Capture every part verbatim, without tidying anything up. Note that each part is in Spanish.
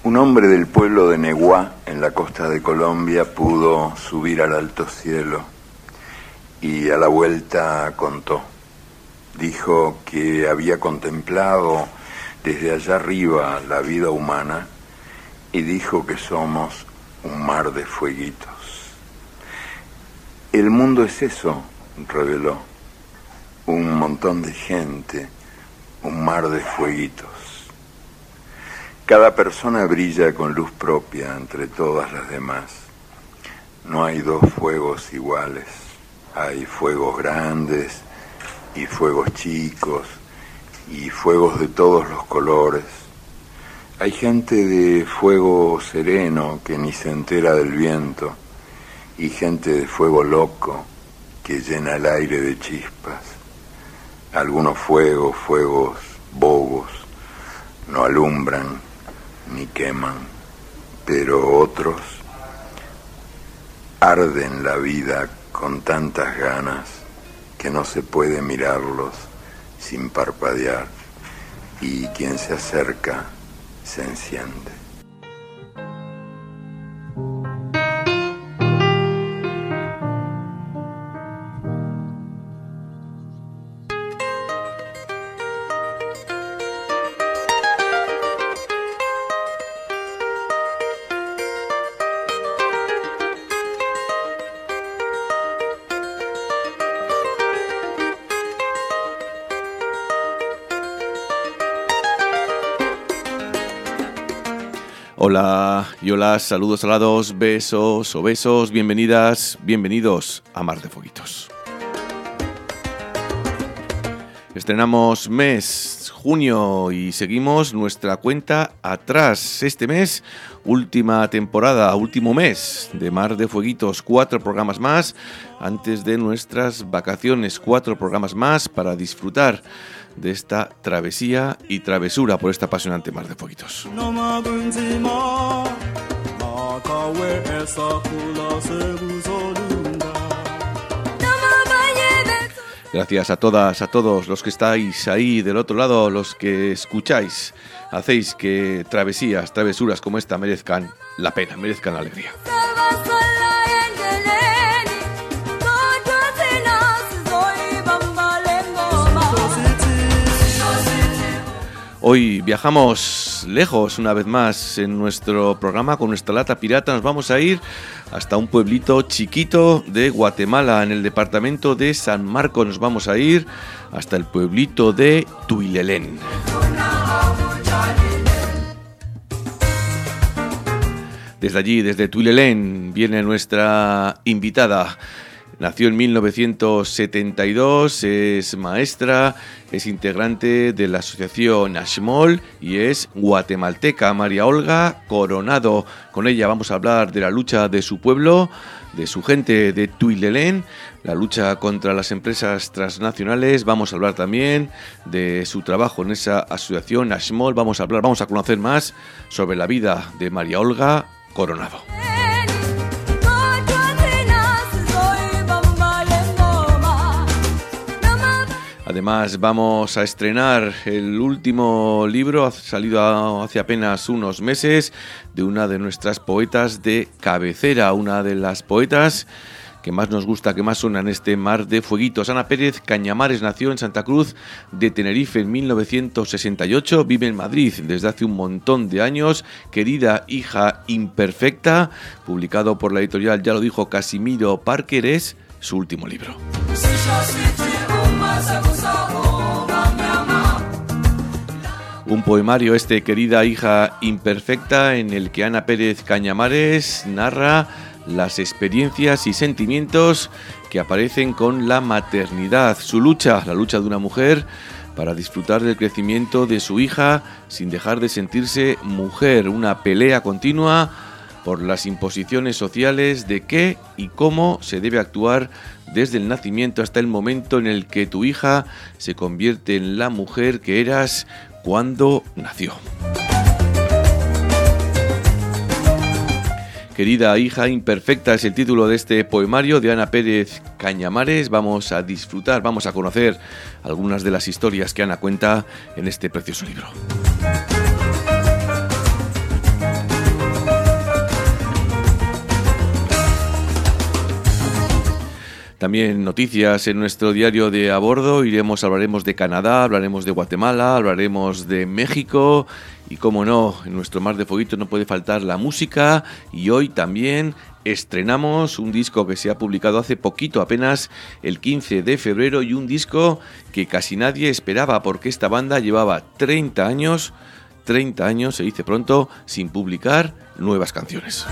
Un hombre del pueblo de Neguá, en la costa de Colombia, pudo subir al alto cielo y a la vuelta contó. Dijo que había contemplado desde allá arriba la vida humana y dijo que somos un mar de fueguitos. El mundo es eso, reveló, un montón de gente, un mar de fueguitos. Cada persona brilla con luz propia entre todas las demás. No hay dos fuegos iguales. Hay fuegos grandes y fuegos chicos y fuegos de todos los colores. Hay gente de fuego sereno que ni se entera del viento y gente de fuego loco que llena el aire de chispas. Algunos fuegos, fuegos bobos, no alumbran ni queman, pero otros arden la vida con tantas ganas que no se puede mirarlos sin parpadear, y quien se acerca se enciende. Hola y hola, saludos alados, besos o besos, bienvenidas, bienvenidos a Mar de Fueguitos. Estrenamos mes, junio, y seguimos nuestra cuenta atrás. Este mes, última temporada, último mes de Mar de Fueguitos, cuatro programas más antes de nuestras vacaciones, cuatro programas más para disfrutar de esta travesía y travesura por esta apasionante Mar de Fueguitos. Gracias a todas, a todos los que estáis ahí del otro lado, los que escucháis, hacéis que travesías, travesuras como esta merezcan la pena, merezcan la alegría. Hoy viajamos lejos una vez más en nuestro programa con nuestra lata pirata. Nos vamos a ir hasta un pueblito chiquito de Guatemala, en el departamento de San Marcos. Nos vamos a ir hasta el pueblito de Tuilelén. Desde allí, desde Tuilelén, viene nuestra invitada. Nació en mil novecientos setenta y dos, es maestra, es integrante de la asociación Ashmol y es guatemalteca, María Olga Coronado. Con ella vamos a hablar de la lucha de su pueblo, de su gente de Tuilelén, la lucha contra las empresas transnacionales. Vamos a hablar también de su trabajo en esa asociación Ashmol. Vamos a hablar, vamos a conocer más sobre la vida de María Olga Coronado. Además, vamos a estrenar el último libro, ha salido hace apenas unos meses, de una de nuestras poetas de cabecera, una de las poetas que más nos gusta, que más suena en este Mar de Fueguitos. Ana Pérez Cañamares nació en Santa Cruz de Tenerife en mil novecientos sesenta y ocho, vive en Madrid desde hace un montón de años. Querida hija imperfecta, publicado por la editorial, ya lo dijo Casimiro Parker, es su último libro. Un poemario este, Querida hija imperfecta, en el que Ana Pérez Cañamares narra las experiencias y sentimientos que aparecen con la maternidad, su lucha, la lucha de una mujer para disfrutar del crecimiento de su hija sin dejar de sentirse mujer, una pelea continua por las imposiciones sociales de qué y cómo se debe actuar desde el nacimiento hasta el momento en el que tu hija se convierte en la mujer que eras cuando nació. Querida hija imperfecta es el título de este poemario de Ana Pérez Cañamares. Vamos a disfrutar, vamos a conocer algunas de las historias que Ana cuenta en este precioso libro. También noticias en nuestro diario de a bordo. Iremos, hablaremos de Canadá, hablaremos de Guatemala, hablaremos de México y, como no, en nuestro mar de fueguito no puede faltar la música. Y hoy también estrenamos un disco que se ha publicado hace poquito, apenas el quince de febrero, y un disco que casi nadie esperaba porque esta banda llevaba treinta años, treinta años, se dice pronto, sin publicar nuevas canciones.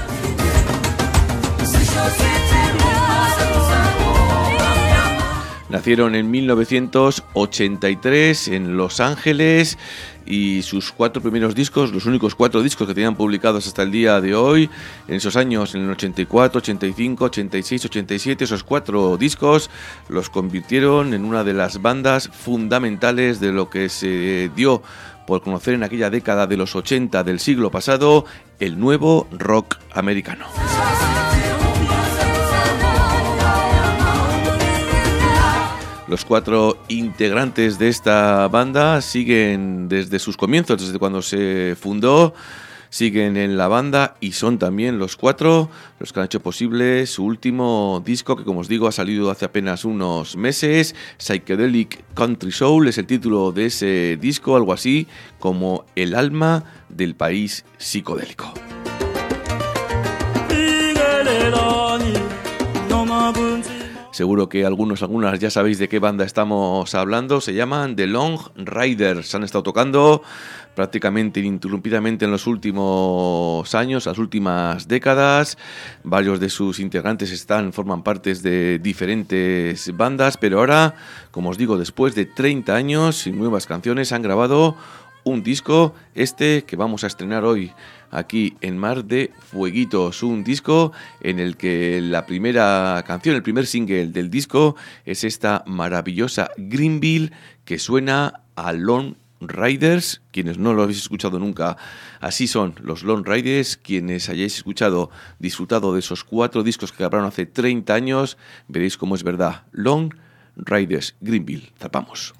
Nacieron en mil novecientos ochenta y tres en Los Ángeles y sus cuatro primeros discos, los únicos cuatro discos que tenían publicados hasta el día de hoy, en esos años, en el ochenta y cuatro, ochenta y cinco, ochenta y seis, ochenta y siete, esos cuatro discos los convirtieron en una de las bandas fundamentales de lo que se dio por conocer en aquella década de los ochenta del siglo pasado, el nuevo rock americano. Los cuatro integrantes de esta banda siguen desde sus comienzos, desde cuando se fundó, siguen en la banda y son también los cuatro los que han hecho posible su último disco, que, como os digo, ha salido hace apenas unos meses. Psychedelic Country Soul es el título de ese disco, algo así como el alma del país psicodélico. Seguro que algunos, algunas ya sabéis de qué banda estamos hablando. Se llaman The Long Riders. Han estado tocando prácticamente ininterrumpidamente en los últimos años, las últimas décadas. Varios de sus integrantes están, forman partes de diferentes bandas, pero ahora, como os digo, después de treinta años y nuevas canciones, han grabado un disco, este que vamos a estrenar hoy aquí en Mar de Fueguitos, un disco en el que la primera canción, el primer single del disco es esta maravillosa Greenville, que suena a Lone Riders. Quienes no lo habéis escuchado nunca, así son los Lone Riders. Quienes hayáis escuchado, disfrutado de esos cuatro discos que grabaron hace treinta años, veréis cómo es verdad. Lone Riders, Greenville. Zapamos.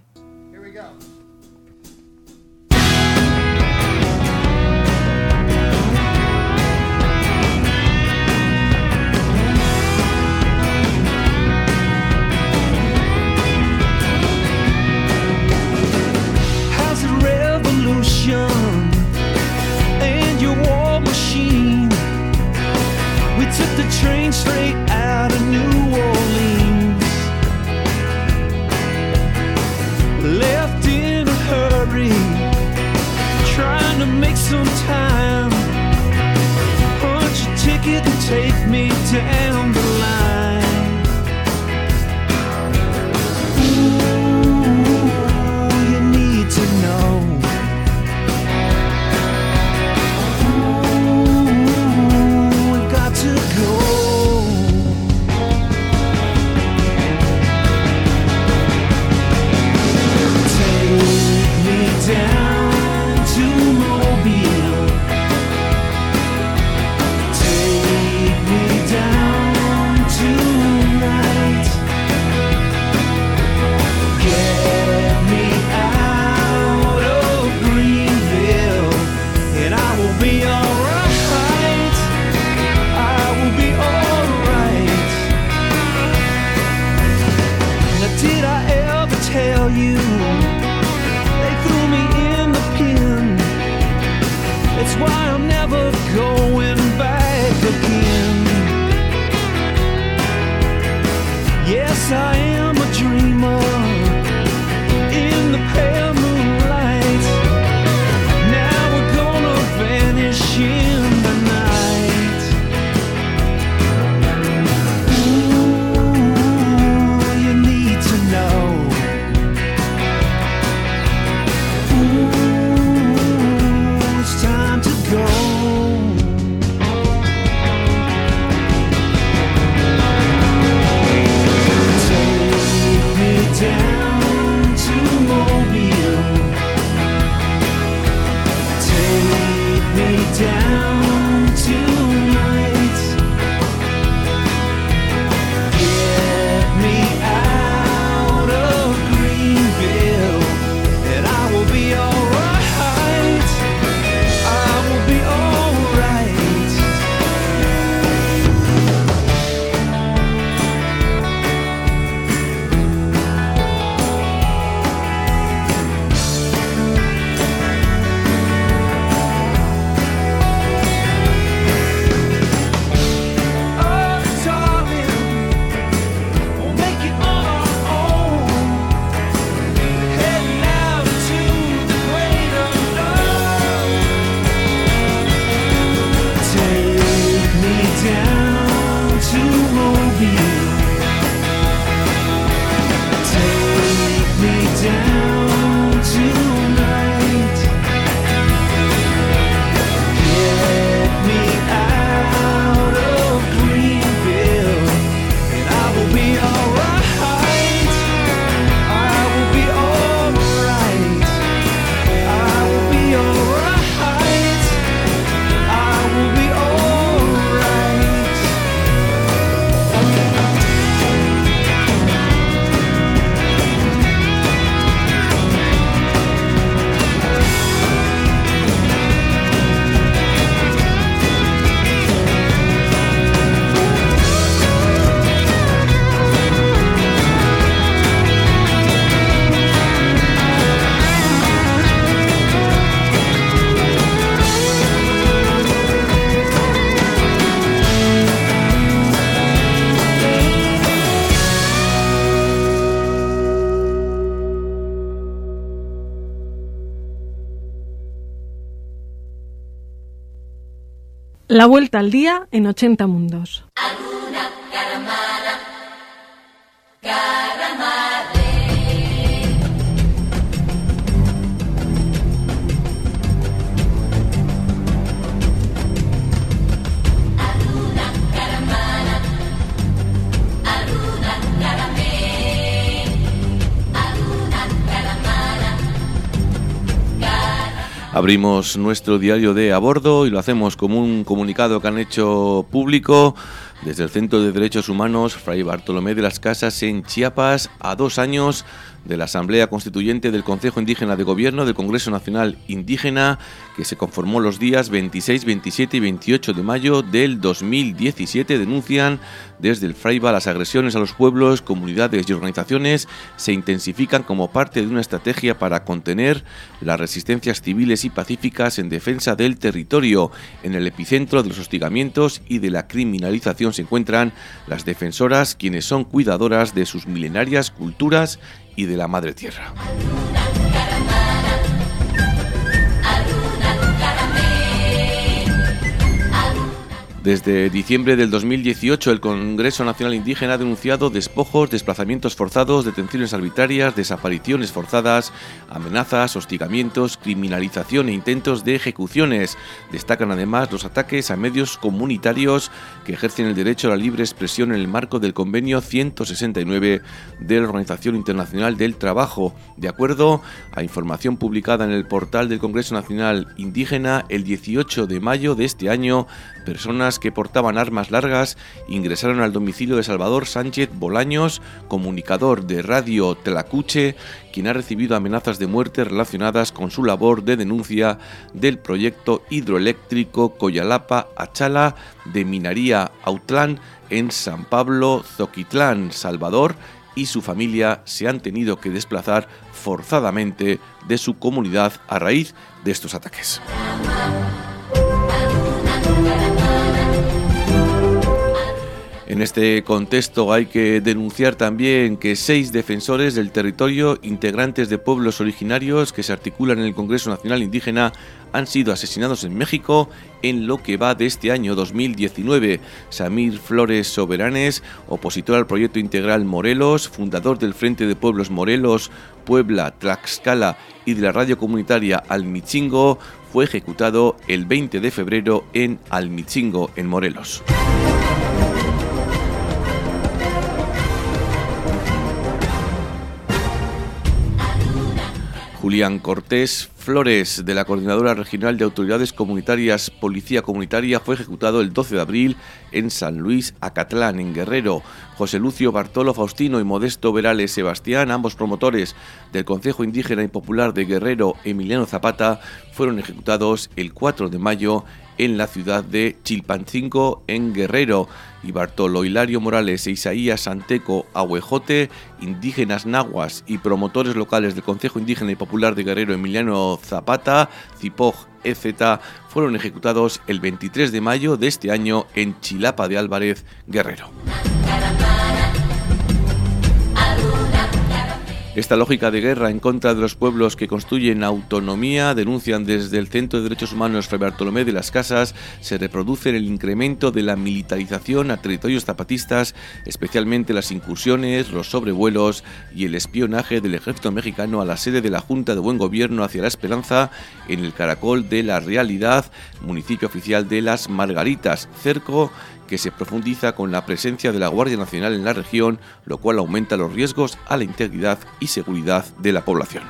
And your war machine, we took the train straight out of New Orleans, left in a hurry, trying to make some time, punch a ticket and take me down the line. Ooh, you need to know, I am a dreamer in the pale moonlight. Now we're gonna vanish in the night. Ooh, you need to know. Ooh, it's time to go. Take La vuelta al día en ochenta mundos. Abrimos nuestro diario de a bordo y lo hacemos como un comunicado que han hecho público desde el Centro de Derechos Humanos Fray Bartolomé de las Casas en Chiapas, a dos años de la Asamblea Constituyente del Consejo Indígena de Gobierno del Congreso Nacional Indígena, que se conformó los días veintiséis, veintisiete y veintiocho de mayo del dos mil diecisiete. Denuncian desde el Fraiba las agresiones a los pueblos, comunidades y organizaciones se intensifican como parte de una estrategia para contener las resistencias civiles y pacíficas en defensa del territorio. En el epicentro de los hostigamientos y de la criminalización se encuentran las defensoras, quienes son cuidadoras de sus milenarias culturas y de la madre tierra. Desde diciembre del dos mil dieciocho, el Congreso Nacional Indígena ha denunciado despojos, desplazamientos forzados, detenciones arbitrarias, desapariciones forzadas, amenazas, hostigamientos, criminalización e intentos de ejecuciones. Destacan además los ataques a medios comunitarios que ejercen el derecho a la libre expresión en el marco del Convenio ciento sesenta y nueve de la Organización Internacional del Trabajo. De acuerdo a información publicada en el portal del Congreso Nacional Indígena, el dieciocho de mayo de este año, personas que portaban armas largas ingresaron al domicilio de Salvador Sánchez Bolaños, comunicador de Radio Tlacuche, quien ha recibido amenazas de muerte relacionadas con su labor de denuncia del proyecto hidroeléctrico Coyalapa-Achala de Minería Autlán en San Pablo, Zoquitlán, Salvador, y su familia se han tenido que desplazar forzadamente de su comunidad a raíz de estos ataques. En este contexto hay que denunciar también que seis defensores del territorio, integrantes de pueblos originarios que se articulan en el Congreso Nacional Indígena, han sido asesinados en México en lo que va de este año dos mil diecinueve. Samir Flores Soberanes, opositor al proyecto integral Morelos, fundador del Frente de Pueblos Morelos, Puebla, Tlaxcala y de la radio comunitaria Almichingo, fue ejecutado el veinte de febrero en Almichingo, en Morelos. Julián Cortés Flores, de la Coordinadora Regional de Autoridades Comunitarias Policía Comunitaria, fue ejecutado el doce de abril en San Luis Acatlán, en Guerrero. José Lucio Bartolo Faustino y Modesto Verales Sebastián, ambos promotores del Consejo Indígena y Popular de Guerrero Emiliano Zapata, fueron ejecutados el cuatro de mayo en la ciudad de Chilpancingo, en Guerrero. Y Bartolo Hilario Morales e Isaías Santeco Ahuejote, indígenas nahuas y promotores locales del Consejo Indígena y Popular de Guerrero Emiliano Zapata, Cipoj E Z, fueron ejecutados el veintitrés de mayo de este año en Chilapa de Álvarez, Guerrero. Esta lógica de guerra en contra de los pueblos que construyen autonomía, denuncian desde el Centro de Derechos Humanos Fray Bartolomé de las Casas, se reproduce en el incremento de la militarización a territorios zapatistas, especialmente las incursiones, los sobrevuelos y el espionaje del ejército mexicano a la sede de la Junta de Buen Gobierno hacia la Esperanza en el Caracol de la Realidad, municipio oficial de Las Margaritas, cerco que se profundiza con la presencia de la Guardia Nacional en la región, lo cual aumenta los riesgos a la integridad y seguridad de la población.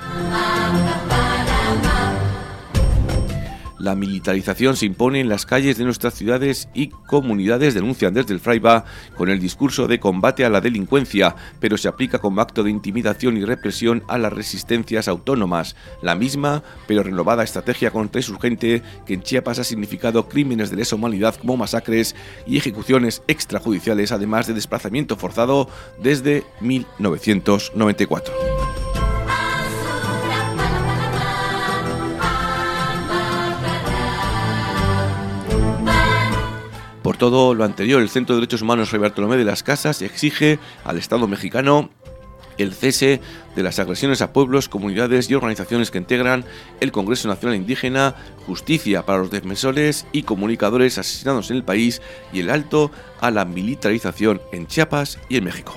La militarización se impone en las calles de nuestras ciudades y comunidades, denuncian desde el Fraiba, con el discurso de combate a la delincuencia, pero se aplica como acto de intimidación y represión a las resistencias autónomas. La misma, pero renovada estrategia contrainsurgente que en Chiapas ha significado crímenes de lesa humanidad como masacres y ejecuciones extrajudiciales, además de desplazamiento forzado desde mil novecientos noventa y cuatro. Por todo lo anterior, el Centro de Derechos Humanos Fray Bartolomé de las Casas exige al Estado mexicano el cese de las agresiones a pueblos, comunidades y organizaciones que integran el Congreso Nacional Indígena, justicia para los defensores y comunicadores asesinados en el país y el alto a la militarización en Chiapas y en México.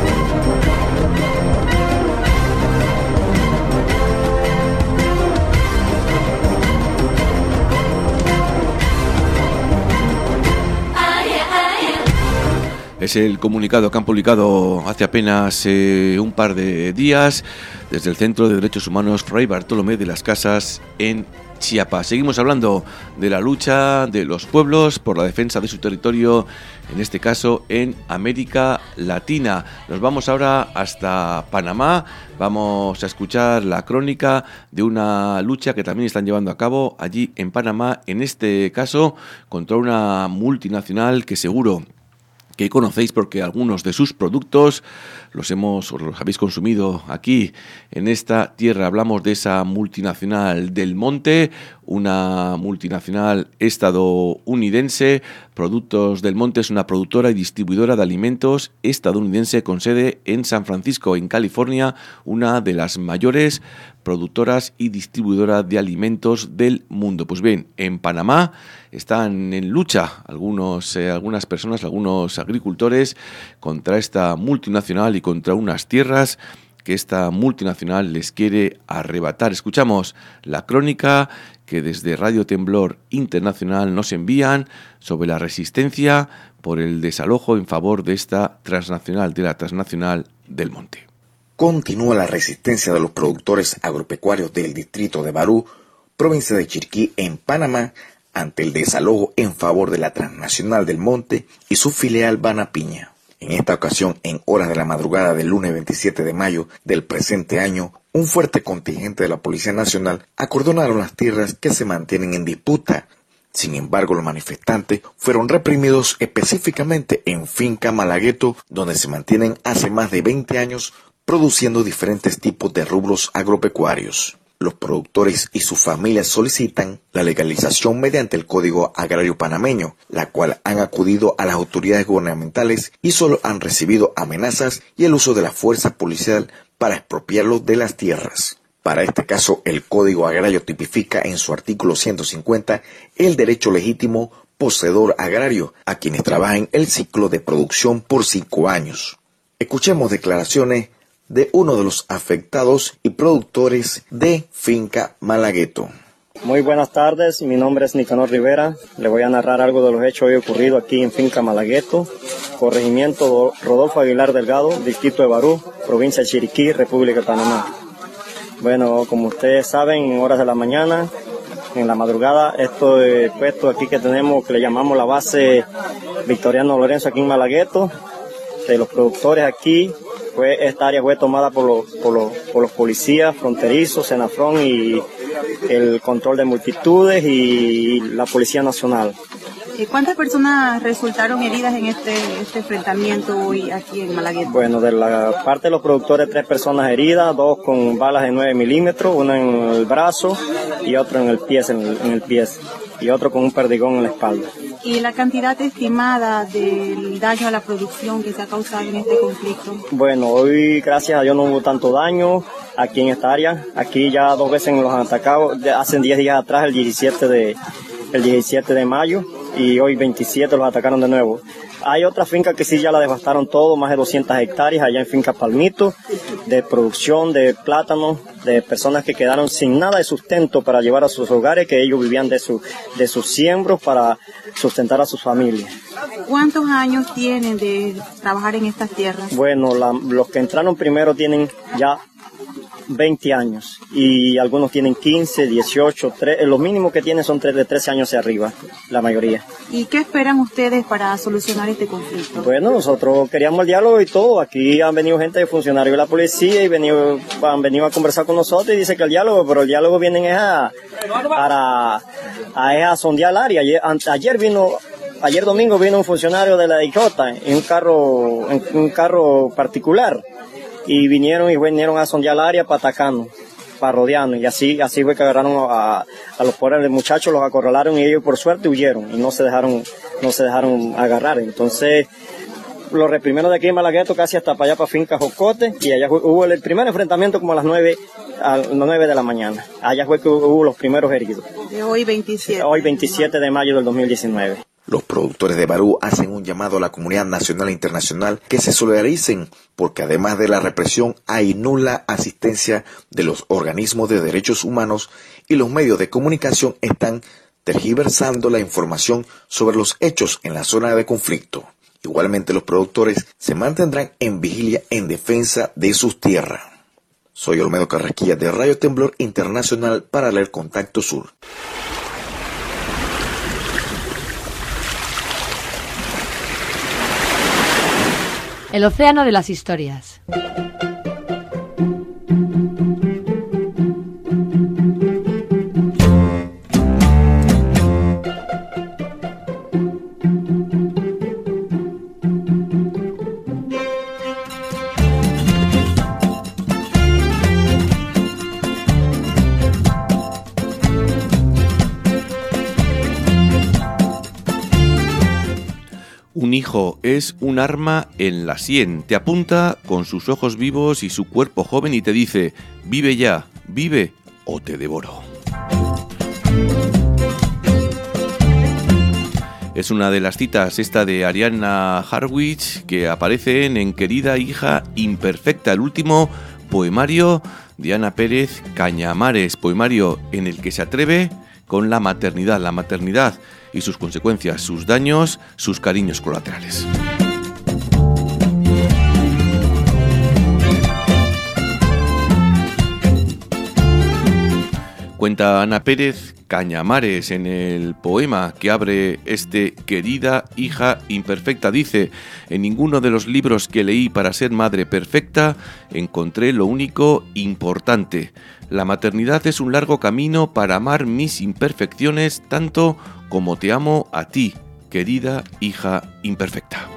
Es el comunicado que han publicado hace apenas eh, un par de días desde el Centro de Derechos Humanos Fray Bartolomé de las Casas en Chiapas. Seguimos hablando de la lucha de los pueblos por la defensa de su territorio, en este caso en América Latina. Nos vamos ahora hasta Panamá. Vamos a escuchar la crónica de una lucha que también están llevando a cabo allí en Panamá, en este caso contra una multinacional que seguro que conocéis porque algunos de sus productos los hemos o los habéis consumido aquí en esta tierra. Hablamos de esa multinacional Del Monte, una multinacional estadounidense. Productos Del Monte es una productora y distribuidora de alimentos estadounidense con sede en San Francisco, en California, una de las mayores productoras y distribuidoras de alimentos del mundo. Pues bien, en Panamá están en lucha algunos, eh, algunas personas, algunos agricultores contra esta multinacional y contra unas tierras que esta multinacional les quiere arrebatar. Escuchamos la crónica que desde Radio Temblor Internacional nos envían sobre la resistencia por el desalojo en favor de esta transnacional, de la transnacional Del Monte. Continúa la resistencia de los productores agropecuarios del distrito de Barú, provincia de Chiriquí, en Panamá, ante el desalojo en favor de la transnacional Del Monte y su filial Banapiña. En esta ocasión, en horas de la madrugada del lunes veintisiete de mayo del presente año, un fuerte contingente de la Policía Nacional acordonaron las tierras que se mantienen en disputa. Sin embargo, los manifestantes fueron reprimidos específicamente en Finca Malagueto, donde se mantienen hace más de veinte años produciendo diferentes tipos de rubros agropecuarios. Los productores y sus familias solicitan la legalización mediante el Código Agrario Panameño, la cual han acudido a las autoridades gubernamentales y solo han recibido amenazas y el uso de la fuerza policial para expropiarlos de las tierras. Para este caso, el Código Agrario tipifica en su artículo ciento cincuenta el derecho legítimo poseedor agrario a quienes trabajan el ciclo de producción por cinco años. Escuchemos declaraciones de uno de los afectados y productores de Finca Malagueto. Muy buenas tardes, mi nombre es Nicanor Rivera. Le voy a narrar algo de los hechos hoy ocurridos aquí en Finca Malagueto, corregimiento Rodolfo Aguilar Delgado, distrito de Barú, provincia de Chiriquí, República de Panamá. Bueno, como ustedes saben, en horas de la mañana, en la madrugada, esto de puesto aquí que tenemos, que le llamamos la base Victoriano Lorenzo aquí en Malagueto, de los productores aquí. Fue, esta área fue tomada por los, por los, por los policías fronterizos, Senafrón y el control de multitudes y la Policía Nacional. ¿Cuántas personas resultaron heridas en este, este enfrentamiento hoy aquí en Malagueto? Bueno, de la parte de los productores, tres personas heridas, dos con balas de nueve milímetros, una en el brazo y otro en el pie, en el, en el pie, y otro con un perdigón en la espalda. ¿Y la cantidad estimada del daño a la producción que se ha causado en este conflicto? Bueno, hoy gracias a Dios no hubo tanto daño aquí en esta área. Aquí ya dos veces nos han atacado, hace diez días atrás, el diecisiete de, el diecisiete de mayo, y hoy veintisiete los atacaron de nuevo. Hay otra finca que sí ya la devastaron todo, más de doscientas hectáreas, allá en Finca Palmito, de producción de plátanos, de personas que quedaron sin nada de sustento para llevar a sus hogares, que ellos vivían de, su, de sus siembros para sustentar a sus familias. ¿Cuántos años tienen de trabajar en estas tierras? Bueno, la, los que entraron primero tienen ya veinte años y algunos tienen quince, dieciocho, tres, lo mínimo que tienen son de trece años hacia arriba, la mayoría. ¿Y qué esperan ustedes para solucionar este conflicto? Bueno, nosotros queríamos el diálogo y todo. Aquí han venido gente de funcionarios de la policía y venido, han venido a conversar con nosotros y dice que el diálogo, pero el diálogo viene a, para, a, a sondear el área. Ayer, ayer vino... Ayer domingo vino un funcionario de la D J en un carro, en un carro particular, y vinieron y vinieron a sondear el área para atacarnos, para rodearnos, y así así fue que agarraron a, a los pobres muchachos, los acorralaron y ellos por suerte huyeron y no se dejaron no se dejaron agarrar. Entonces Lo reprimieron de aquí en Malagueto casi hasta para allá, para Finca Jocote, y allá hubo el primer enfrentamiento como a las nueve, a las nueve de la mañana. Allá fue que hubo los primeros heridos. De hoy veintisiete. Hoy veintisiete de mayo del dos mil diecinueve. Los productores de Barú hacen un llamado a la comunidad nacional e internacional que se solidaricen, porque además de la represión hay nula asistencia de los organismos de derechos humanos y los medios de comunicación están tergiversando la información sobre los hechos en la zona de conflicto. Igualmente los productores se mantendrán en vigilia en defensa de sus tierras. Soy Olmedo Carrasquilla de Radio Temblor Internacional para el Contacto Sur. El océano de las historias. Un hijo es un arma en la sien. Te apunta con sus ojos vivos y su cuerpo joven y te dice: vive ya, vive o te devoro. Es una de las citas esta de Arianna Harwich que aparecen en Querida hija imperfecta, el último poemario de Ana Pérez Cañamares, poemario en el que se atreve con la maternidad, la maternidad y sus consecuencias, sus daños, sus cariños colaterales. Cuenta Ana Pérez Cañamares en el poema que abre este Querida hija imperfecta. Dice: en ninguno de los libros que leí para ser madre perfecta encontré lo único importante. La maternidad es un largo camino para amar mis imperfecciones tanto como te amo a ti, querida hija imperfecta.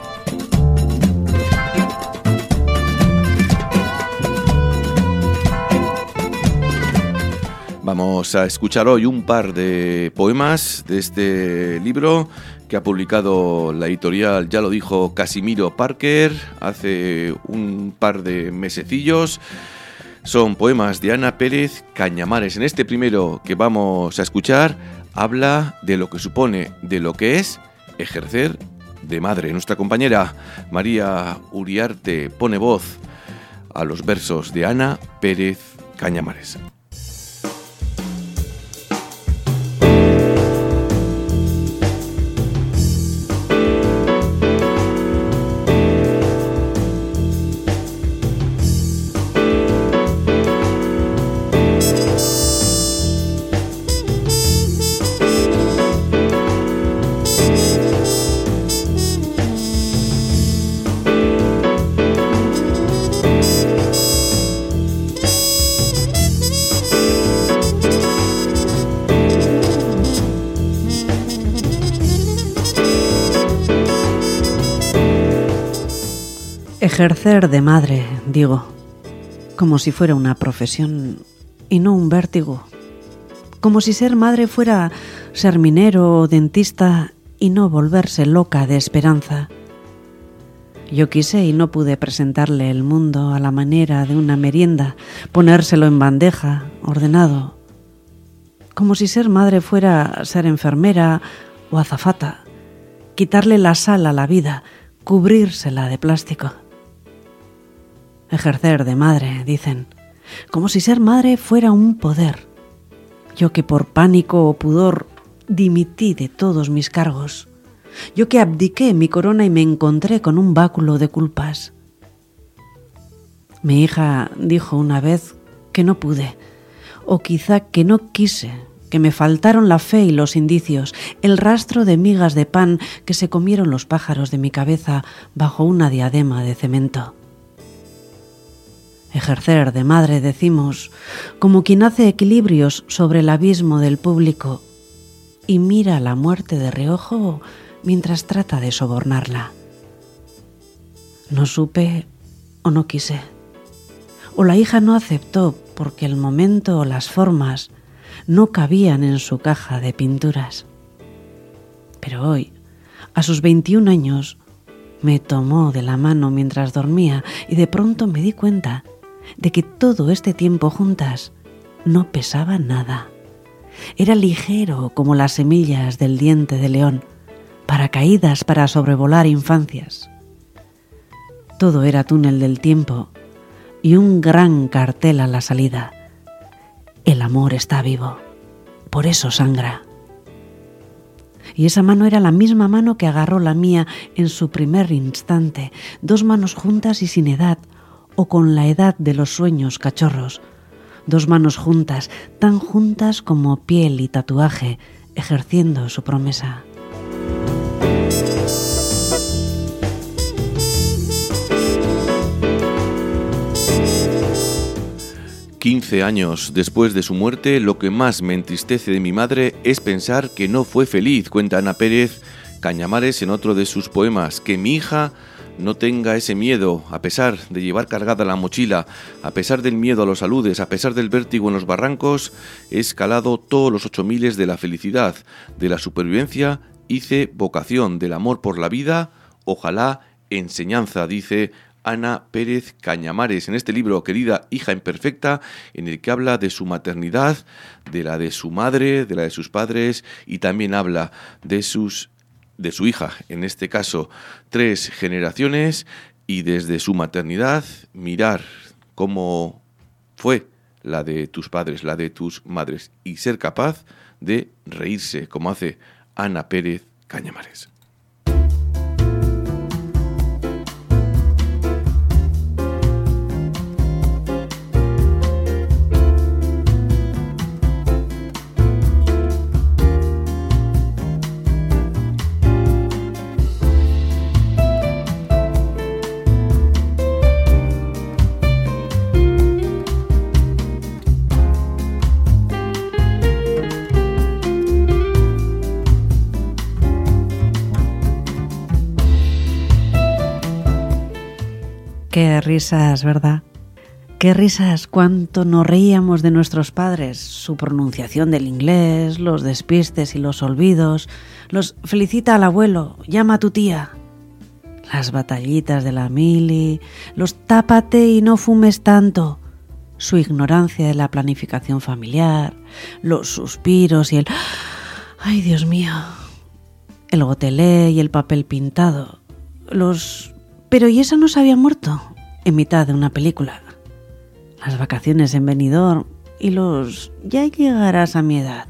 Vamos a escuchar hoy un par de poemas de este libro que ha publicado la editorial, ya lo dijo Casimiro Parker, hace un par de mesecillos. Son poemas de Ana Pérez Cañamares. En este primero que vamos a escuchar habla de lo que supone, de lo que es ejercer de madre. Nuestra compañera María Uriarte pone voz a los versos de Ana Pérez Cañamares. Ejercer de madre, digo, como si fuera una profesión y no un vértigo. Como si ser madre fuera ser minero o dentista y no volverse loca de esperanza. Yo quise y no pude presentarle el mundo a la manera de una merienda, ponérselo en bandeja, ordenado. Como si ser madre fuera ser enfermera o azafata, quitarle la sal a la vida, cubrírsela de plástico. Ejercer de madre, dicen, como si ser madre fuera un poder. Yo que por pánico o pudor dimití de todos mis cargos. Yo que abdiqué mi corona y me encontré con un báculo de culpas. Mi hija dijo una vez que no pude, o quizá que no quise, que me faltaron la fe y los indicios, el rastro de migas de pan que se comieron los pájaros de mi cabeza bajo una diadema de cemento. Ejercer de madre, decimos, como quien hace equilibrios sobre el abismo del público y mira la muerte de reojo mientras trata de sobornarla. No supe o no quise, o la hija no aceptó porque el momento o las formas no cabían en su caja de pinturas. Pero hoy, a sus veintiún años, Me tomó de la mano mientras dormía y de pronto me di cuenta de que todo este tiempo juntas no pesaba nada. Era ligero como las semillas del diente de león, paracaídas para sobrevolar infancias. Todo era túnel del tiempo y un gran cartel a la salida. El amor está vivo, por eso sangra. Y esa mano era la misma mano que agarró la mía en su primer instante, dos manos juntas y sin edad, o con la edad de los sueños cachorros. Dos manos juntas, tan juntas como piel y tatuaje, ejerciendo su promesa. Quince años después de su muerte, lo que más me entristece de mi madre es pensar que no fue feliz, cuenta Ana Pérez Cañamares en otro de sus poemas, que mi hija no tenga ese miedo, a pesar de llevar cargada la mochila, a pesar del miedo a los aludes, a pesar del vértigo en los barrancos, he escalado todos los ocho miles de la felicidad, de la supervivencia, hice vocación del amor por la vida, ojalá enseñanza, dice Ana Pérez Cañamares en este libro, Querida hija imperfecta, en el que habla de su maternidad, de la de su madre, de la de sus padres y también habla de sus de su hija, en este caso tres generaciones, y desde su maternidad mirar cómo fue la de tus padres, la de tus madres, y ser capaz de reírse como hace Ana Pérez Cañamares. Qué risas, ¿verdad? Qué risas, cuánto nos reíamos de nuestros padres, su pronunciación del inglés, los despistes y los olvidos, los felicita al abuelo, llama a tu tía, las batallitas de la mili, los tápate y no fumes tanto, su ignorancia de la planificación familiar, los suspiros y el ¡ay, Dios mío! El gotelé y el papel pintado, los pero ¿y esa no se había muerto? En mitad de una película. Las vacaciones en Benidorm y los ya llegarás a mi edad.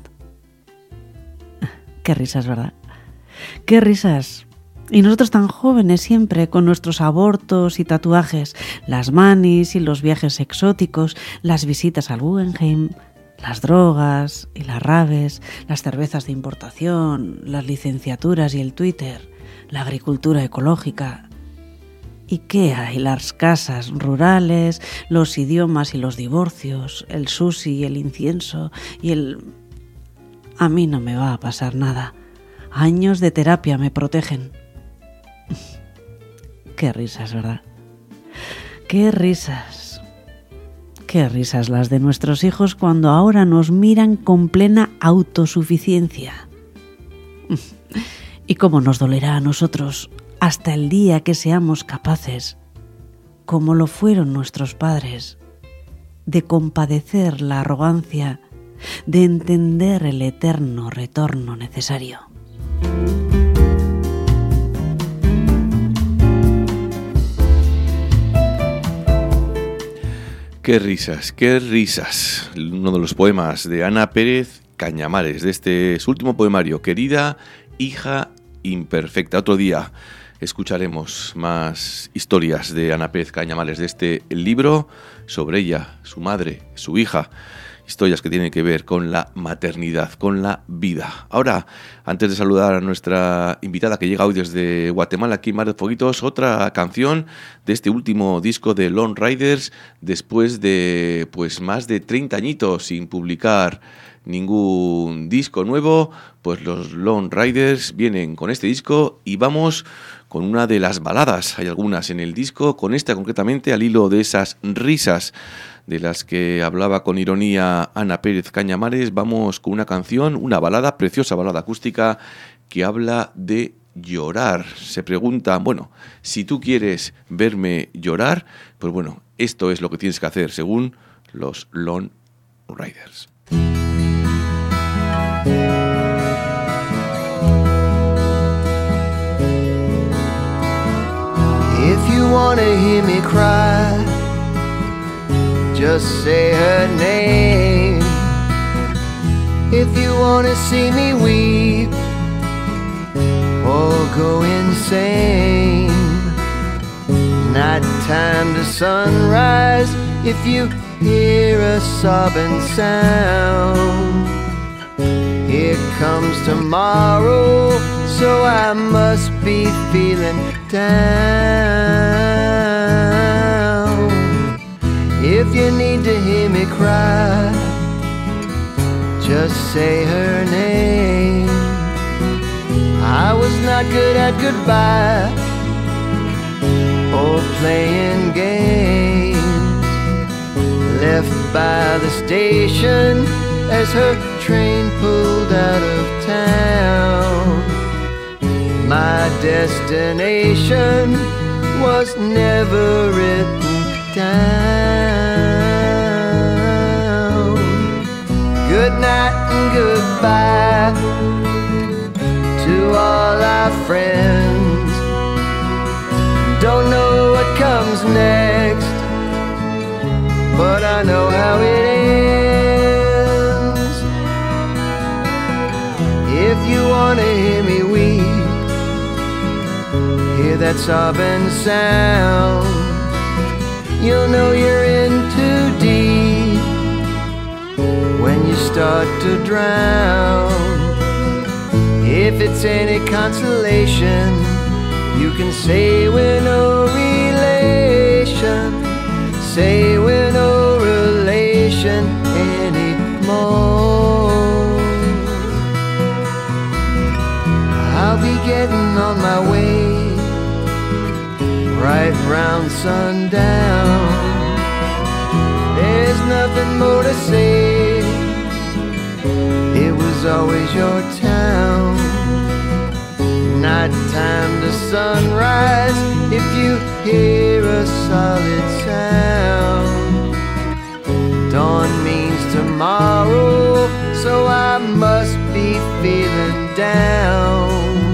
Qué risas, ¿verdad? Qué risas. Y nosotros tan jóvenes siempre, con nuestros abortos y tatuajes, las manis y los viajes exóticos, las visitas al Guggenheim, las drogas y las raves, las cervezas de importación, las licenciaturas y el Twitter, la agricultura ecológica. ¿Y qué hay? Las casas rurales, los idiomas y los divorcios, el sushi y el incienso y el... A mí no me va a pasar nada. Años de terapia me protegen. Qué risas, ¿verdad? Qué risas. Qué risas las de nuestros hijos cuando ahora nos miran con plena autosuficiencia. Y cómo nos dolerá a nosotros hasta el día que seamos capaces, como lo fueron nuestros padres, de compadecer la arrogancia, de entender el eterno retorno necesario. Qué risas, qué risas. Uno de los poemas de Ana Pérez Cañamares, de este su último poemario, Querida hija imperfecta. Otro día escucharemos más historias de Ana Pérez Cañamares, de este libro sobre ella, su madre, su hija, historias que tienen que ver con la maternidad, con la vida. Ahora, antes de saludar a nuestra invitada que llega hoy desde Guatemala, aquí en Mar de Foguitos, otra canción de este último disco de Lone Riders, después de pues más de treinta añitos sin publicar ningún disco nuevo, pues los Lone Riders vienen con este disco y vamos con una de las baladas, hay algunas en el disco, con esta concretamente al hilo de esas risas de las que hablaba con ironía Ana Pérez Cañamares. Vamos con una canción, una balada, preciosa balada acústica que habla de llorar. Se pregunta, bueno, si tú quieres verme llorar, pues bueno, esto es lo que tienes que hacer según los Lone Riders. If you wanna hear me cry, just say her name. If you wanna see me weep or go insane, nighttime to sunrise, if you hear a sobbing sound, here comes tomorrow, so I must be feeling down. If you need to hear me cry, just say her name. I was not good at goodbye or playing games, left by the station as her train pulled out of town. My destination was never written down. Good night and goodbye to all our friends. Don't know what comes next, but I know how it ends. If you wanna hear me weep, hear that sobbing sound, you'll know you're in too deep when you start to drown. If it's any consolation, you can say we're no relation, say we're no relation anymore. I'll be getting on my way right round sundown. There's nothing more to say, it was always your town. Nighttime to sunrise, if you hear a solid sound. Dawn means tomorrow, so I must be feeling down.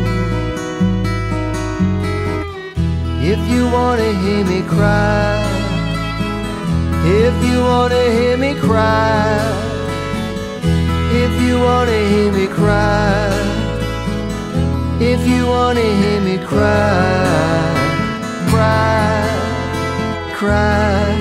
If you wanna hear me cry, if you wanna hear me cry, if you wanna hear me cry, if you wanna hear me cry, cry, cry.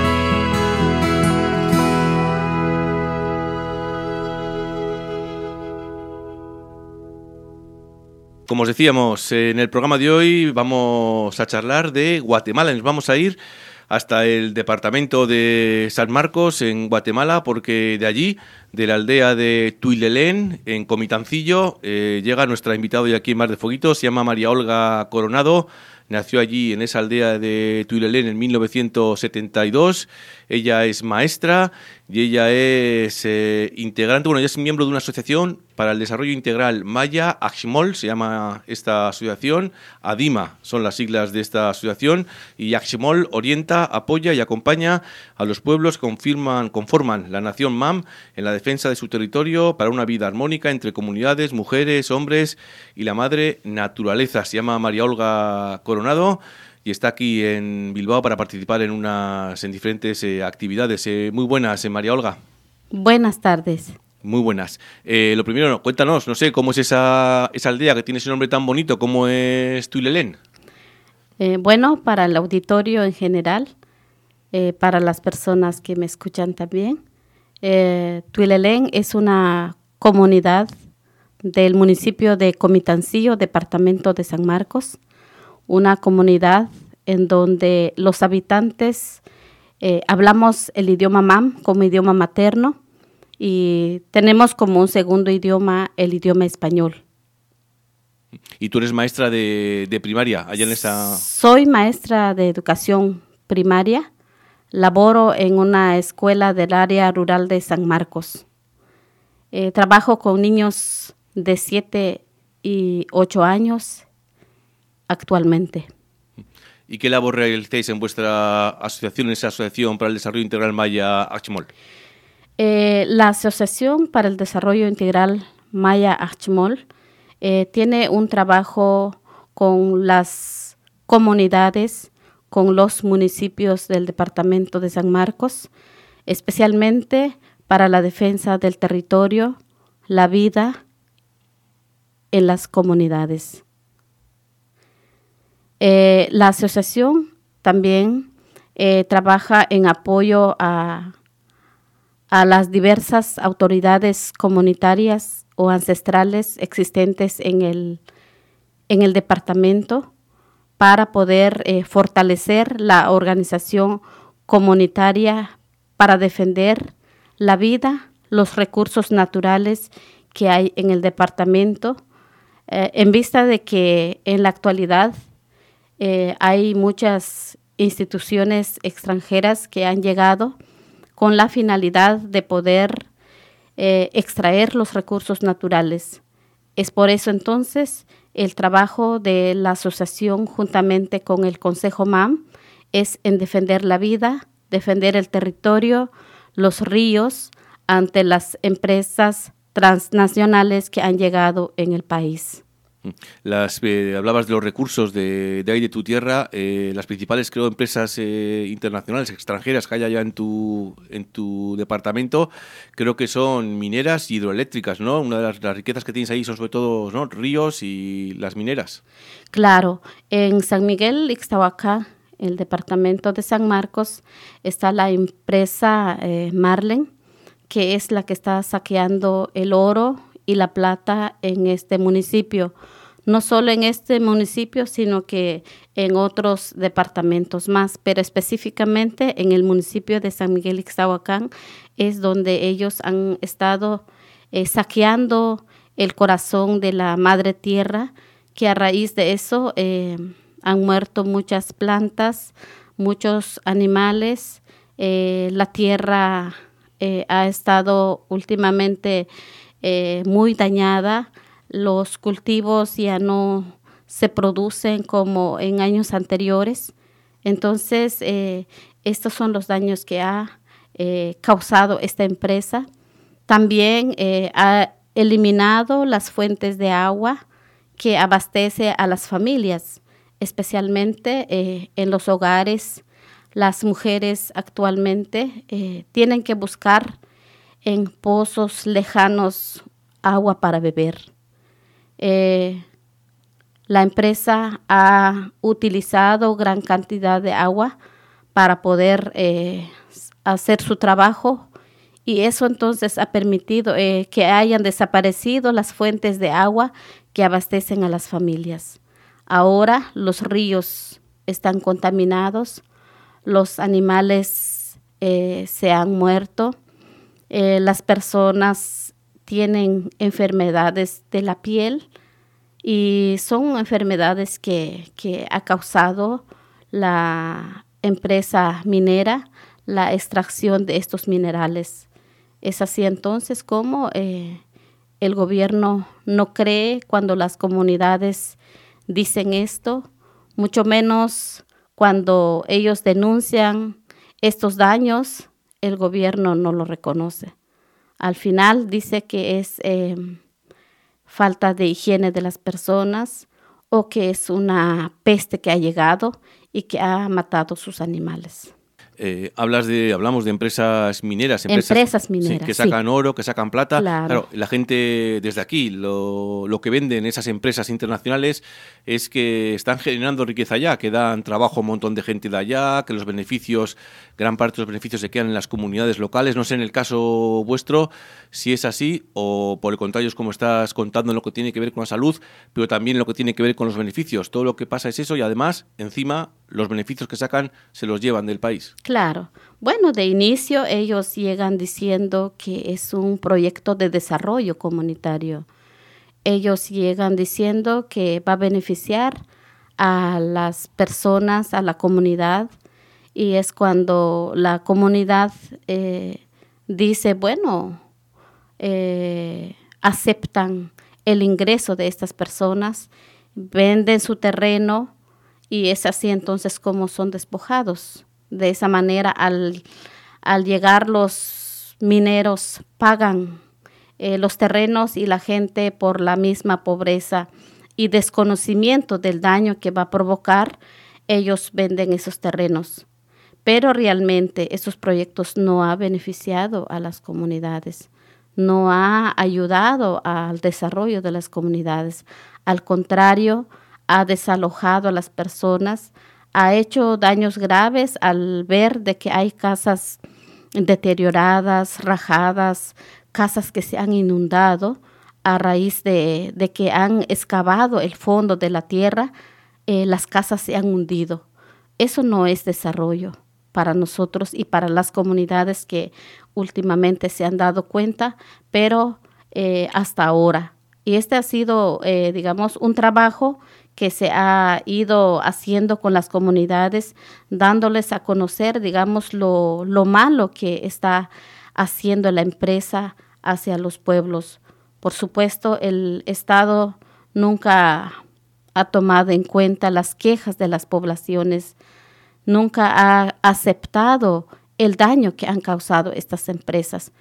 Como os decíamos, en el programa de hoy vamos a charlar de Guatemala. Nos vamos a ir hasta el departamento de San Marcos, en Guatemala, porque de allí, de la aldea de Tuilelén, en Comitancillo, eh, llega nuestra invitada hoy aquí en Mar de Foguito. Se llama María Olga Coronado. Nació allí en esa aldea de Tuilelén en mil novecientos setenta y dos. Ella es maestra y ella es eh, integrante, bueno, ella es miembro de una asociación para el desarrollo integral Maya Aximol, se llama esta asociación. ADIMA son las siglas de esta asociación, y Aximol orienta, apoya y acompaña a los pueblos que confirman, conforman la nación MAM en la defensa de su territorio para una vida armónica entre comunidades, mujeres, hombres y la madre naturaleza. Se llama María Olga Coronado y está aquí en Bilbao para participar en unas en diferentes eh, actividades. Eh, muy buenas, eh, María Olga. Buenas tardes. Muy buenas. Eh, lo primero, cuéntanos, no sé, ¿cómo es esa, esa aldea que tiene ese nombre tan bonito? ¿Cómo es Tuilelén? Eh, bueno, para el auditorio en general, eh, para las personas que me escuchan también, eh, Tuilelén es una comunidad del municipio de Comitancillo, departamento de San Marcos, una comunidad en donde los habitantes eh, hablamos el idioma MAM como idioma materno y tenemos como un segundo idioma el idioma español. ¿Y tú eres maestra de, de primaria allá en esa...? Soy maestra de educación primaria, laboro en una escuela del área rural de San Marcos. Eh, trabajo con niños de siete y ocho años actualmente. ¿Y qué labor realizáis en vuestra asociación, en esa Asociación para el Desarrollo Integral Maya Axchimol? Eh, la Asociación para el Desarrollo Integral Maya Axchimol eh, tiene un trabajo con las comunidades, con los municipios del departamento de San Marcos, especialmente para la defensa del territorio, la vida en las comunidades. Eh, la asociación también eh, trabaja en apoyo a, a las diversas autoridades comunitarias o ancestrales existentes en el, en el departamento para poder eh, fortalecer la organización comunitaria para defender la vida, los recursos naturales que hay en el departamento, eh, en vista de que en la actualidad Eh, hay muchas instituciones extranjeras que han llegado con la finalidad de poder eh, extraer los recursos naturales. Es por eso entonces el trabajo de la asociación juntamente con el Consejo M A M es en defender la vida, defender el territorio, los ríos ante las empresas transnacionales que han llegado en el país. Las, eh, hablabas de los recursos de, de ahí de tu tierra, eh, las principales creo empresas eh, internacionales, extranjeras que hay allá en tu, en tu departamento, creo que son mineras y hidroeléctricas, ¿no? Una de las, las riquezas que tienes ahí son sobre todo, ¿no?, ríos y las mineras. Claro, en San Miguel, Ixtahuacán, el departamento de San Marcos, está la empresa eh, Marlen, que es la que está saqueando el oro y la plata en este municipio, no solo en este municipio, sino que en otros departamentos más, pero específicamente en el municipio de San Miguel Ixtahuacán es donde ellos han estado eh, saqueando el corazón de la madre tierra, que a raíz de eso eh, han muerto muchas plantas, muchos animales, eh, la tierra eh, ha estado últimamente Eh, muy dañada, los cultivos ya no se producen como en años anteriores, entonces eh, estos son los daños que ha eh, causado esta empresa. También eh, ha eliminado las fuentes de agua que abastece a las familias, especialmente eh, en los hogares. Las mujeres actualmente eh, tienen que buscar en pozos lejanos agua para beber. Eh, la empresa ha utilizado gran cantidad de agua para poder eh, hacer su trabajo y eso entonces ha permitido eh, que hayan desaparecido las fuentes de agua que abastecen a las familias. Ahora los ríos están contaminados, los animales eh, se han muerto, Eh, las personas tienen enfermedades de la piel y son enfermedades que, que ha causado la empresa minera, la extracción de estos minerales. Es así entonces como eh, el gobierno no cree cuando las comunidades dicen esto, mucho menos cuando ellos denuncian estos daños. El gobierno no lo reconoce. Al final dice que es eh, falta de higiene de las personas o que es una peste que ha llegado y que ha matado sus animales. Eh, hablas de, hablamos de empresas mineras, empresas, empresas mineras, sí, que sacan sí. oro, que sacan plata. Claro. Claro, la gente desde aquí, lo, lo que venden esas empresas internacionales es que están generando riqueza allá, que dan trabajo a un montón de gente de allá, que los beneficios, gran parte de los beneficios se quedan en las comunidades locales. No sé en el caso vuestro si es así o por el contrario es como estás contando en lo que tiene que ver con la salud, pero también lo que tiene que ver con los beneficios. Todo lo que pasa es eso y además, encima, los beneficios que sacan se los llevan del país. Claro. Bueno, de inicio ellos llegan diciendo que es un proyecto de desarrollo comunitario. Ellos llegan diciendo que va a beneficiar a las personas, a la comunidad, y es cuando la comunidad eh, dice, bueno, eh, aceptan el ingreso de estas personas venden su terreno y es así entonces como son despojados. De esa manera, al, al llegar los mineros, pagan eh, los terrenos y la gente por la misma pobreza y desconocimiento del daño que va a provocar, ellos venden esos terrenos. Pero realmente esos proyectos no han beneficiado a las comunidades, no ha ayudado al desarrollo de las comunidades. Al contrario, ha desalojado a las personas, ha hecho daños graves al ver de que hay casas deterioradas, rajadas, casas que se han inundado a raíz de, de que han excavado el fondo de la tierra, eh, las casas se han hundido. Eso no es desarrollo para nosotros y para las comunidades que últimamente se han dado cuenta, pero eh, hasta ahora. Y este ha sido, eh, digamos, un trabajo que se ha ido haciendo con las comunidades, dándoles a conocer, digamos, lo, lo malo que está haciendo la empresa hacia los pueblos. Por supuesto, el Estado nunca ha tomado en cuenta las quejas de las poblaciones, nunca ha aceptado el daño que han causado estas empresas.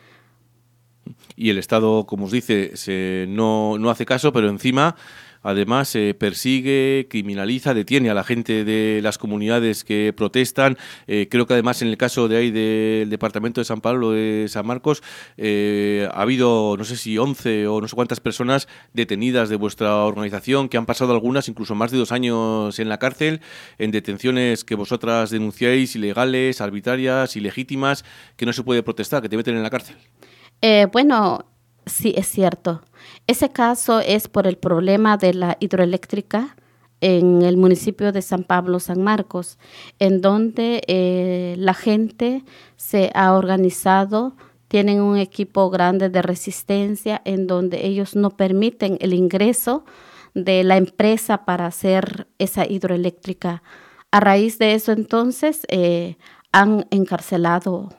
Y el Estado, como os dice, se, no, no hace caso, pero encima, además, eh, persigue, criminaliza, detiene a la gente de las comunidades que protestan. Eh, creo que además en el caso de ahí del departamento de San Pablo, de San Marcos, eh, ha habido, no sé si once o no sé cuántas personas detenidas de vuestra organización, que han pasado algunas incluso más de dos años en la cárcel, en detenciones que vosotras denunciáis ilegales, arbitrarias, ilegítimas, que no se puede protestar, que te meten en la cárcel. Eh, bueno, sí, es cierto. Ese caso es por el problema de la hidroeléctrica en el municipio de San Pablo, San Marcos, en donde eh, la gente se ha organizado, tienen un equipo grande de resistencia, en donde ellos no permiten el ingreso de la empresa para hacer esa hidroeléctrica. A raíz de eso, entonces, eh, han encarcelado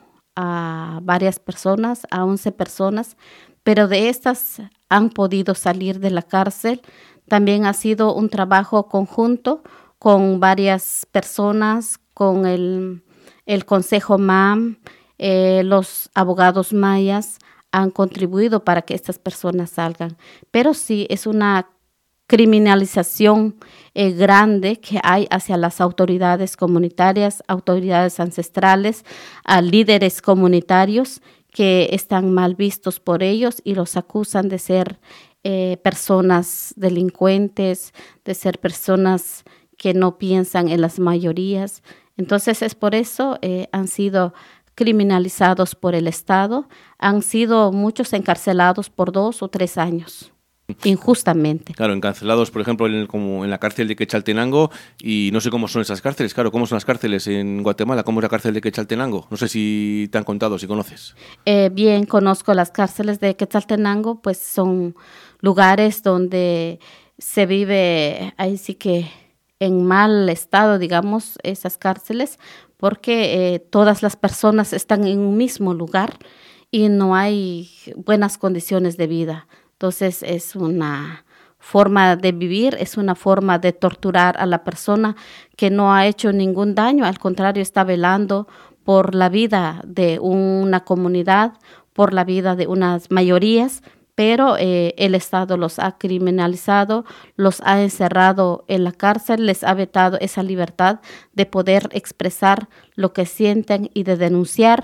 a varias personas, a once personas, pero de estas han podido salir de la cárcel. También ha sido un trabajo conjunto con varias personas, con el, el Consejo M A M, eh, los abogados mayas han contribuido para que estas personas salgan. Pero sí, es una criminalización eh, grande que hay hacia las autoridades comunitarias, autoridades ancestrales, a líderes comunitarios que están mal vistos por ellos y los acusan de ser eh, personas delincuentes, de ser personas que no piensan en las mayorías. Entonces es por eso eh, han sido criminalizados por el Estado, han sido muchos encarcelados por dos o tres años. Injustamente. Claro, encarcelados, por ejemplo, en el, como en la cárcel de Quechaltenango, y no sé cómo son esas cárceles, claro, cómo son las cárceles en Guatemala, cómo es la cárcel de Quechaltenango, no sé si te han contado, si conoces. Eh, bien, conozco las cárceles de Quetzaltenango, pues son lugares donde se vive, ahí sí que en mal estado, digamos, esas cárceles, porque eh, todas las personas están en un mismo lugar y no hay buenas condiciones de vida. Entonces es una forma de vivir, es una forma de torturar a la persona que no ha hecho ningún daño, al contrario, está velando por la vida de una comunidad, por la vida de unas mayorías, pero eh, el Estado los ha criminalizado, los ha encerrado en la cárcel, les ha vetado esa libertad de poder expresar lo que sienten y de denunciar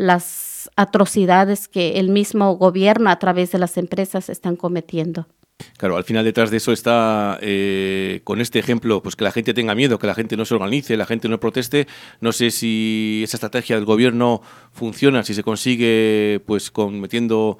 las atrocidades que el mismo gobierno a través de las empresas están cometiendo. Claro, al final detrás de eso está, eh, con este ejemplo, pues que la gente tenga miedo, que la gente no se organice, la gente no proteste. No sé si esa estrategia del gobierno funciona, si se consigue, pues, con metiendo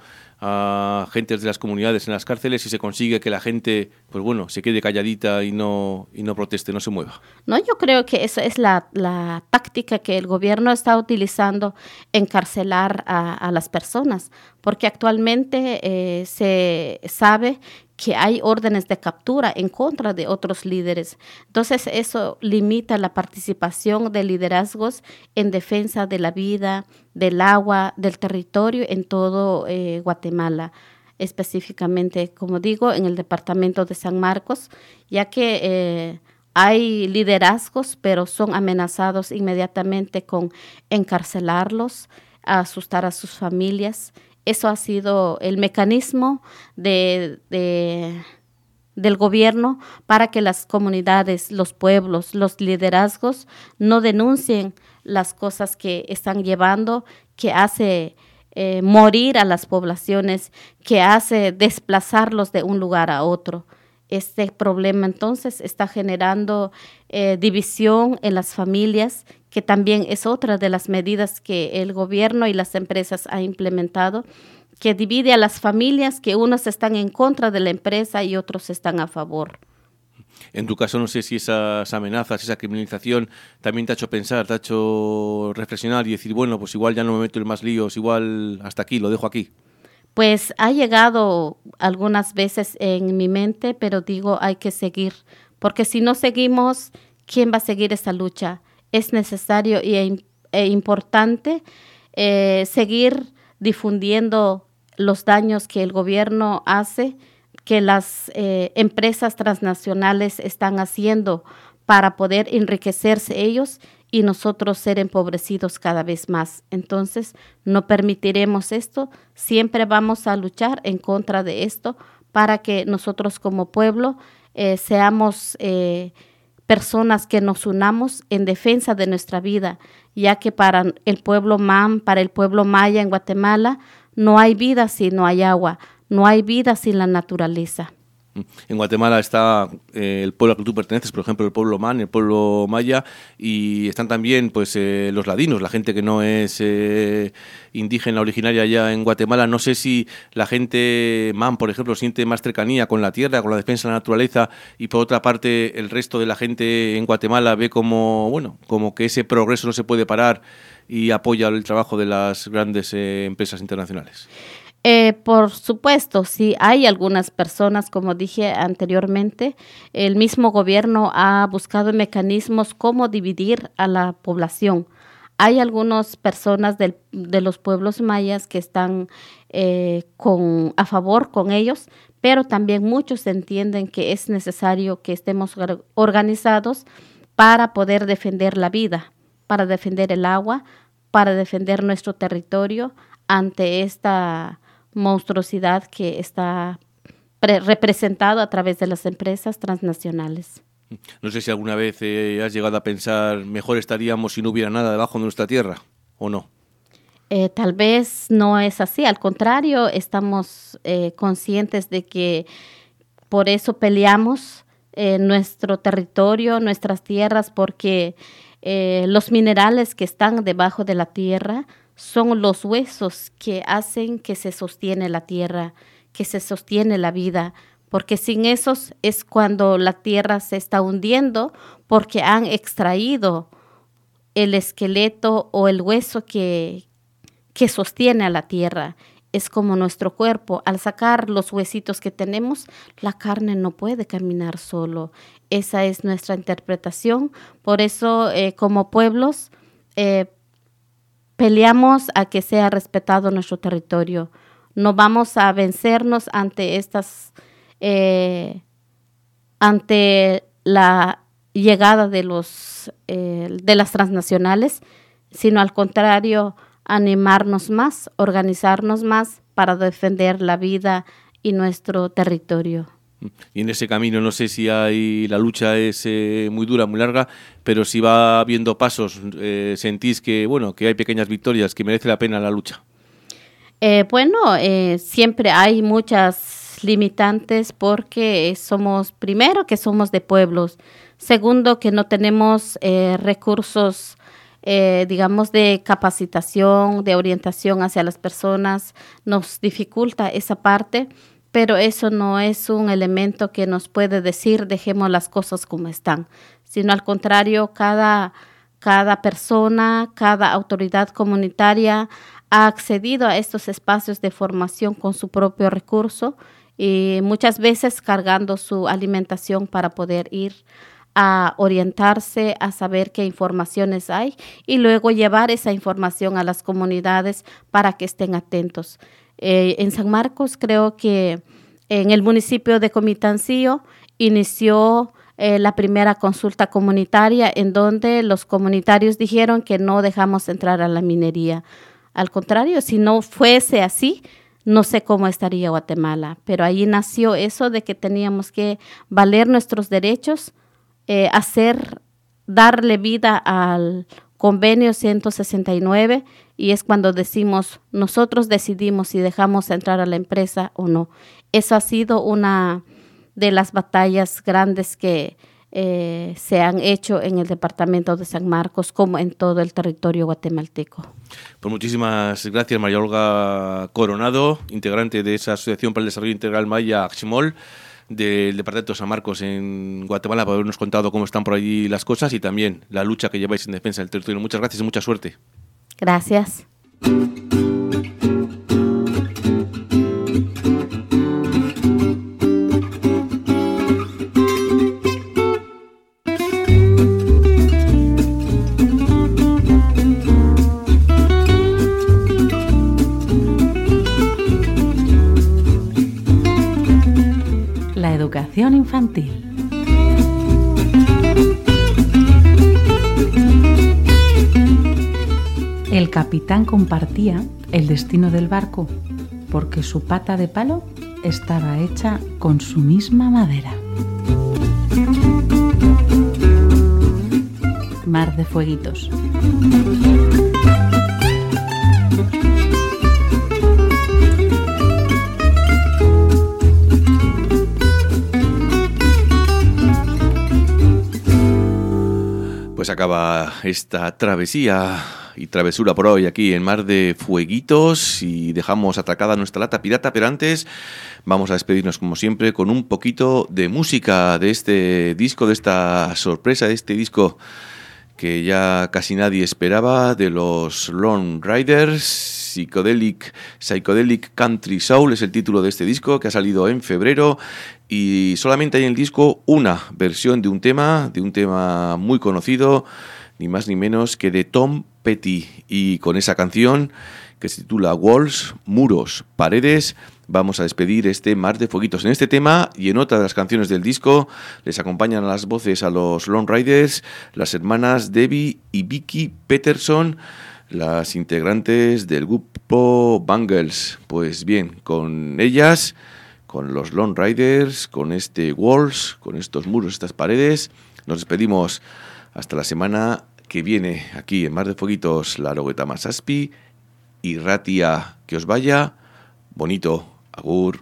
a gentes de las comunidades en las cárceles, si se consigue que la gente, pues bueno, se quede calladita y no y no proteste, no se mueva. No, yo creo que esa es la, la táctica que el gobierno está utilizando, encarcelar a, a las personas, porque actualmente eh, se sabe que hay órdenes de captura en contra de otros líderes. Entonces, eso limita la participación de liderazgos en defensa de la vida, del agua, del territorio en todo eh, Guatemala. específicamente, como digo, en el departamento de San Marcos, ya que eh, hay liderazgos, pero son amenazados inmediatamente con encarcelarlos, asustar a sus familias. Eso ha sido el mecanismo de, de, del gobierno para que las comunidades, los pueblos, los liderazgos no denuncien las cosas que están llevando, que hace eh, morir a las poblaciones, que hace desplazarlos de un lugar a otro. Este problema entonces está generando eh, división en las familias, que también es otra de las medidas que el gobierno y las empresas han implementado, que divide a las familias, que unos están en contra de la empresa y otros están a favor. En tu caso, no sé si esas amenazas, esa criminalización también te ha hecho pensar, te ha hecho reflexionar y decir, bueno, pues igual ya no me meto en más líos, igual hasta aquí, lo dejo aquí. Pues ha llegado algunas veces en mi mente, pero digo, hay que seguir, porque si no seguimos, ¿quién va a seguir esta lucha? Es necesario y e, e importante eh, seguir difundiendo los daños que el gobierno hace, que las eh, empresas transnacionales están haciendo para poder enriquecerse ellos y nosotros ser empobrecidos cada vez más. Entonces, no permitiremos esto, siempre vamos a luchar en contra de esto para que nosotros como pueblo eh, seamos eh, personas que nos unamos en defensa de nuestra vida, ya que para el pueblo mam, para el pueblo maya en Guatemala, no hay vida si no hay agua, no hay vida sin la naturaleza. En Guatemala está eh, el pueblo al que tú perteneces, por ejemplo, el pueblo man, el pueblo maya, y están también pues eh, los ladinos, la gente que no es eh, indígena originaria allá en Guatemala. No sé si la gente man, por ejemplo, siente más cercanía con la tierra, con la defensa de la naturaleza, y por otra parte el resto de la gente en Guatemala ve como, bueno, como que ese progreso no se puede parar y apoya el trabajo de las grandes eh, empresas internacionales. Eh, por supuesto, sí hay algunas personas, como dije anteriormente, el mismo gobierno ha buscado mecanismos cómo dividir a la población. Hay algunas personas del, de los pueblos mayas que están eh, con, a favor con ellos, pero también muchos entienden que es necesario que estemos organizados para poder defender la vida, para defender el agua, para defender nuestro territorio ante esta monstruosidad que está pre- representado a través de las empresas transnacionales. No sé si alguna vez eh, has llegado a pensar mejor estaríamos si no hubiera nada debajo de nuestra tierra, ¿o no? Eh, tal vez no es así, al contrario, estamos eh, conscientes de que por eso peleamos eh, nuestro territorio, nuestras tierras, porque eh, los minerales que están debajo de la tierra son los huesos que hacen que se sostiene la tierra, que se sostiene la vida, porque sin esos es cuando la tierra se está hundiendo, porque han extraído el esqueleto o el hueso que, que sostiene a la tierra. Es como nuestro cuerpo, al sacar los huesitos que tenemos, la carne no puede caminar solo. Esa es nuestra interpretación, por eso eh, como pueblos, eh, peleamos a que sea respetado nuestro territorio. No vamos a vencernos ante estas, eh, ante la llegada de los eh, de las transnacionales, sino al contrario, animarnos más, organizarnos más para defender la vida y nuestro territorio. Y en ese camino no sé si hay, la lucha es eh, muy dura, muy larga, pero si va habiendo pasos, eh, sentís que bueno, que hay pequeñas victorias, que merece la pena la lucha. Eh, bueno, eh, siempre hay muchas limitantes porque somos, primero, que somos de pueblos, segundo, que no tenemos eh, recursos, eh, digamos, de capacitación, de orientación hacia las personas, nos dificulta esa parte. Pero eso no es un elemento que nos puede decir dejemos las cosas como están, sino al contrario, cada, cada persona, cada autoridad comunitaria ha accedido a estos espacios de formación con su propio recurso y muchas veces cargando su alimentación para poder ir a orientarse, a saber qué informaciones hay y luego llevar esa información a las comunidades para que estén atentos. Eh, en San Marcos creo que en el municipio de Comitancillo inició eh, la primera consulta comunitaria en donde los comunitarios dijeron que no dejamos entrar a la minería. Al contrario, si no fuese así, no sé cómo estaría Guatemala, pero ahí nació eso de que teníamos que valer nuestros derechos, eh, hacer, darle vida al convenio ciento sesenta y nueve, y es cuando decimos, nosotros decidimos si dejamos entrar a la empresa o no. Eso ha sido una de las batallas grandes que eh, se han hecho en el departamento de San Marcos, como en todo el territorio guatemalteco. Pues muchísimas gracias, María Olga Coronado, integrante de esa Asociación para el Desarrollo Integral Maya Aximol, del Departamento de San Marcos en Guatemala, por habernos contado cómo están por allí las cosas y también la lucha que lleváis en defensa del territorio. Muchas gracias y mucha suerte. Gracias. La educación infantil. El capitán compartía el destino del barco porque su pata de palo estaba hecha con su misma madera. Mar de Fueguitos. Pues acaba esta travesía y travesura por hoy aquí en Mar de Fueguitos y dejamos atracada nuestra lata pirata, pero antes vamos a despedirnos como siempre con un poquito de música de este disco, de esta sorpresa, de este disco que ya casi nadie esperaba, de los Lone Riders. Psychedelic, Psychedelic Country Soul es el título de este disco, que ha salido en febrero, y solamente hay en el disco una versión de un tema, de un tema muy conocido, ni más ni menos que de Tom Petty, y con esa canción que se titula Walls, Muros, Paredes, vamos a despedir este Mar de Fueguitos. En este tema y en otra de las canciones del disco les acompañan a las voces a los Lone Riders las hermanas Debbie y Vicky Peterson, las integrantes del grupo Bangles. Pues bien, con ellas, con los Lone Riders, con este Walls, con estos muros, estas paredes, nos despedimos hasta la semana que viene aquí en Mar de Fueguitos. La Logueta Masaspi y Ratia, que os vaya bonito. Agur.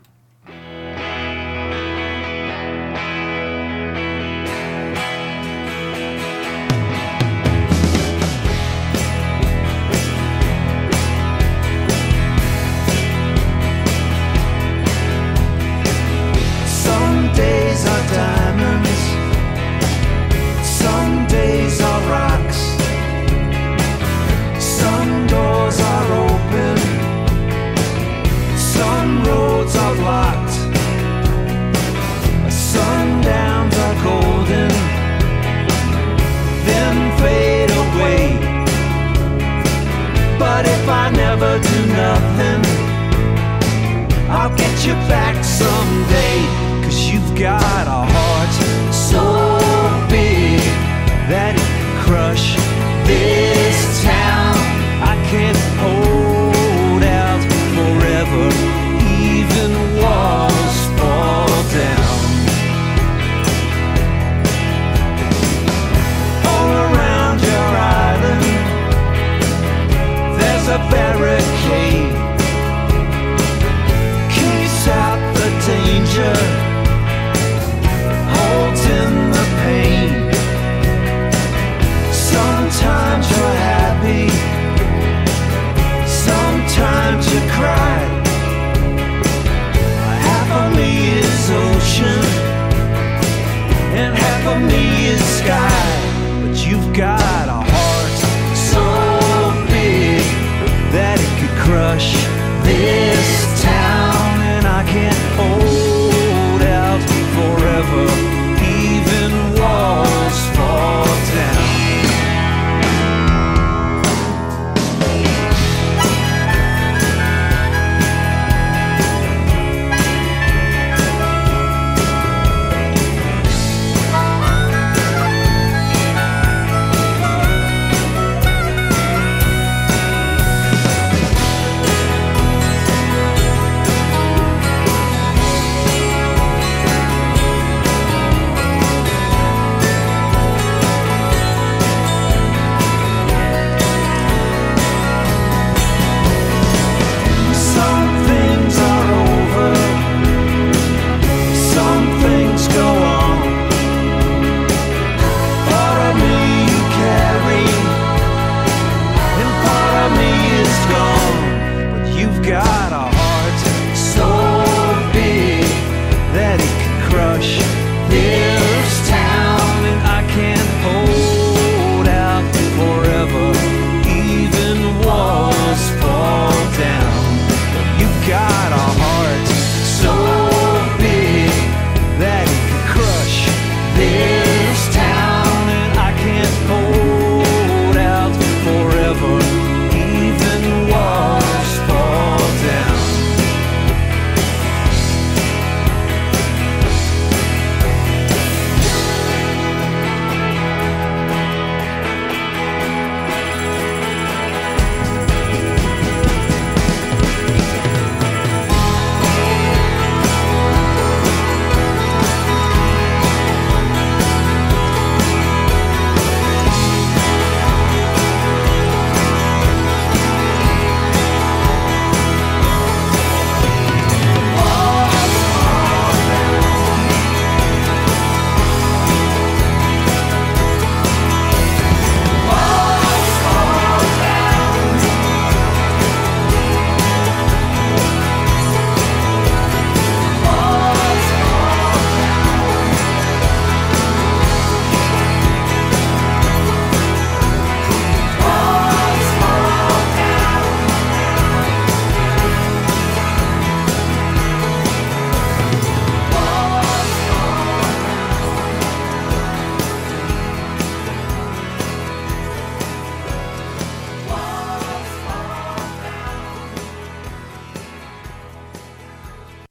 I'll get you back someday, 'cause you've got a heart so big that it can crush this town. I can't hold out forever, even walls fall down. All around your island there's a barricade, out the danger, holds in the pain. Sometimes you're happy, sometimes you cry. Half of me is ocean and half of me is sky, but you've got a heart so big that it could crush this town. I can't hold out forever, even walls fall down. head.